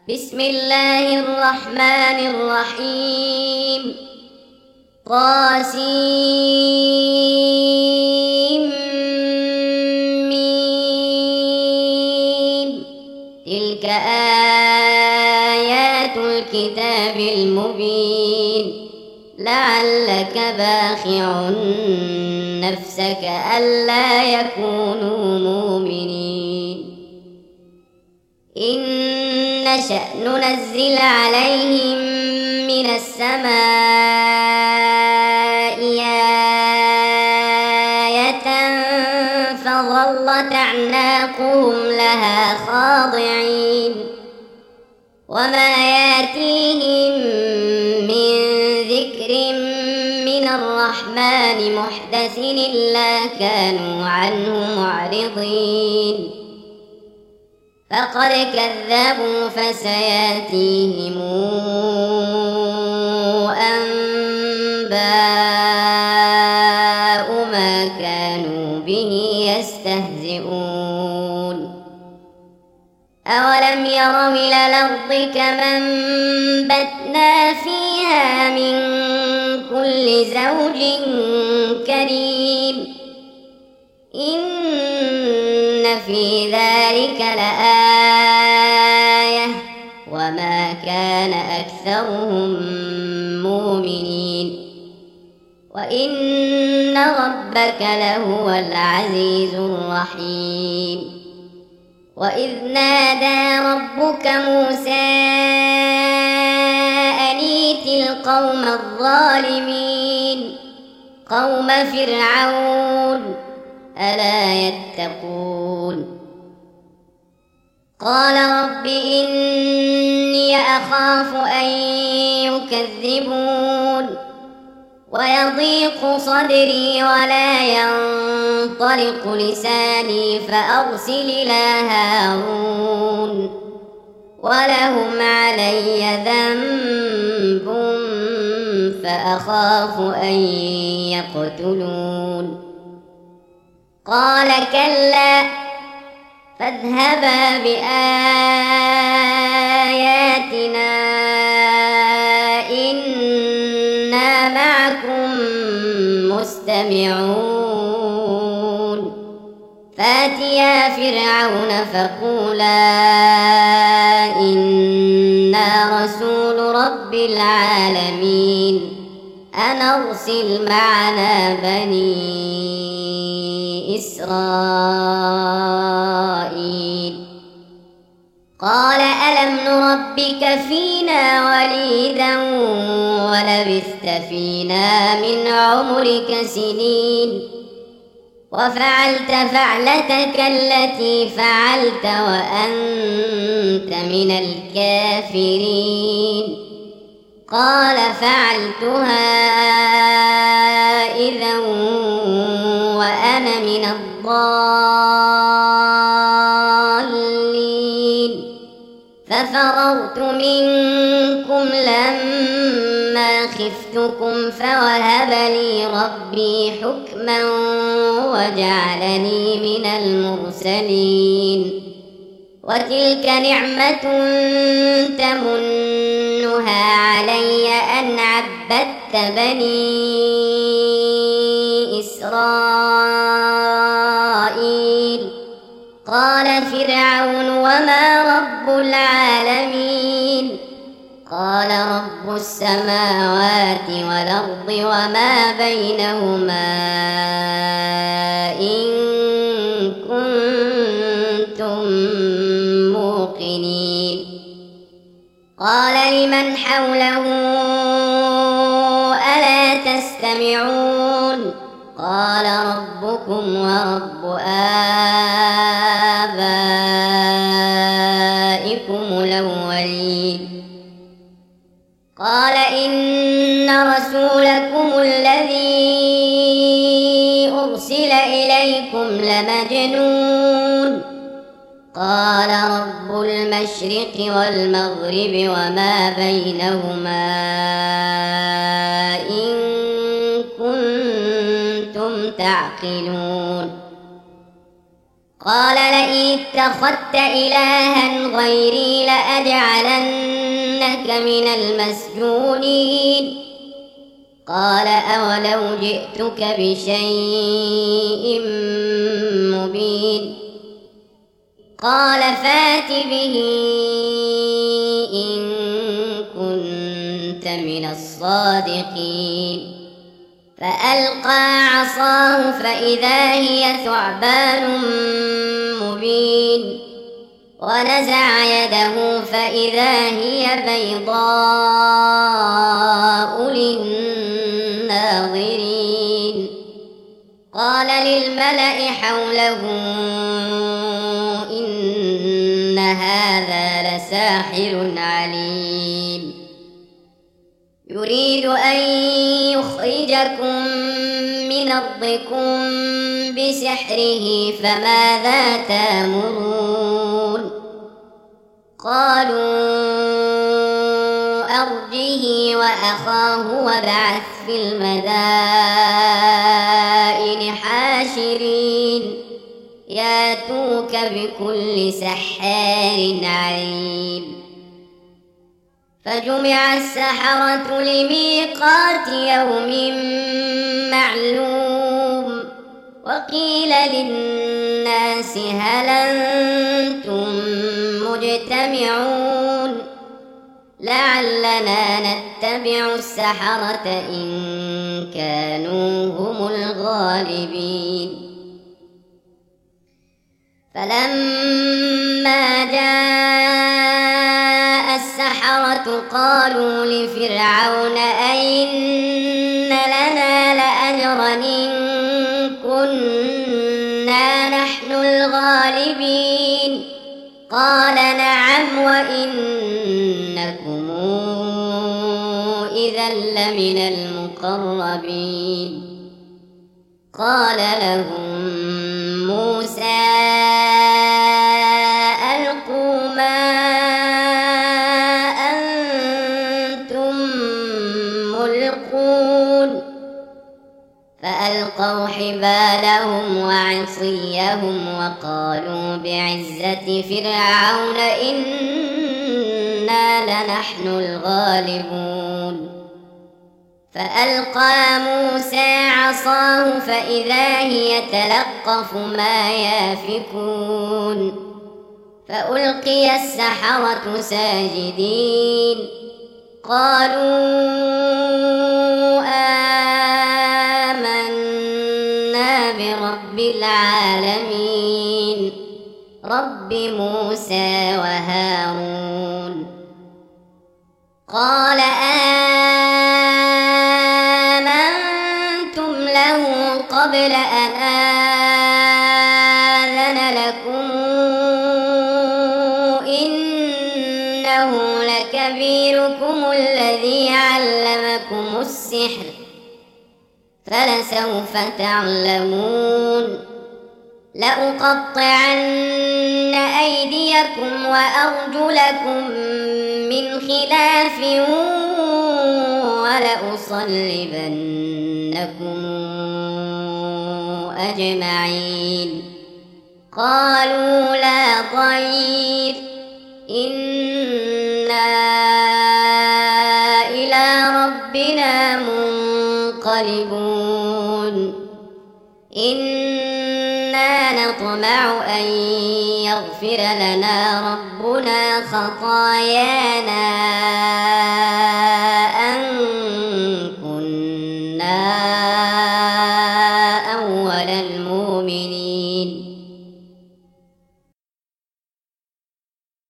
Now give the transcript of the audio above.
بسم الله الرحمن الرحيم طاسيم تلك آيات الكتاب المبين لعلك باخع نفسك ألا يكونوا مؤمنين إن نشأ ننزل عليهم من السماء آية فظلت أعناقهم لها خاضعين وما يأتيهم من ذكر من الرحمن محدث إلا كانوا عنه معرضين فقد كذبوا فسيأتيهم أنباء ما كانوا به يستهزئون أولم يروا إلى الأرض كما أنبتنا فيها من كل زوج كريم إن في ذلك لآية وما كان أكثرهم مؤمنين وإن ربك لهو العزيز الرحيم وإذ نادى ربك موسى أن ائت القوم الظالمين قوم فرعون ألا يتقون قال رب إني أخاف أن يكذبون ويضيق صدري ولا ينطلق لساني فأرسل إلى هارون ولهم علي ذنب فأخاف أن يقتلون قال كلا فاذهبا بآياتنا إنا معكم مستمعون فاتيا فرعون فقولا إنا رسول رب العالمين أن أرسل معنا بني إسرائيل قال ألم نربك فينا وليدا ولبثت فينا من عمرك سنين وفعلت فعلتك التي فعلت وأنت من الكافرين قال فعلتها إذا وأنا من الضالين ففررت منكم لما خفتكم فوهب لي ربي حكما وجعلني من المرسلين وتلك نعمة تمنها علي أن عبدت بني إسرائيل قال فرعون وما رب العالمين قال رب السماوات والأرض وما بينهما إن كنتم موقنين قال لمن حوله ألا تستمعون قال ربكم ورب آبائكم الأولين قال إن رسولكم الذي أرسل إليكم لمجنون قال رب المشرق والمغرب وما بينهما إن كنتم تعقلون قال لئن اتخذت إلها غيري لأجعلنك من المسجونين قال أولو جئتك بشيء مبين قال فات به إن كنت من الصادقين فألقى عصاه فإذا هي ثعبان مبين ونزع يده فإذا هي بيضاء للناظرين قال للملأ حوله إن هذا لساحر عليم يريد أن يخرجكم من أرضكم بسحره فماذا تأمرون قالوا أرجه وأخاه وابعث في المدائن حاشرين ياتوك بكل سحار عليم فجمع السحرة لميقات يوم معلوم وقيل للناس هل أنتم مجتمعون لعلنا نتبع السحرة إن كانوا هم الغالبين فلما جاء السحرة قالوا لفرعون أئن لنا لأجرا إن كنا نحن الغالبين قال نعم وإنكم إذا لمن المقربين قال لهم موسى ألقوا ما أنتم ملقون فألقوا حبالهم وعصيهم وقالوا بعزة فرعون إنا لنحن الغالبون فألقى موسى عصاه فإذا هي تلقف ما يافكون فألقي السحرة ساجدين قالوا آمنا برب العالمين رب موسى وهارون قال آمنتم له قبل أن آذن لكم إنه لكبيركم الذي علمكم السحر فلسوف تعلمون لأقطعن أيديكم وأرجلكم من خلاف ولأصلبنكم أجمعين قالوا لا ضير إنا إلى ربنا منقلبون إنا نطمع أن يغفر لنا ربنا خطايانا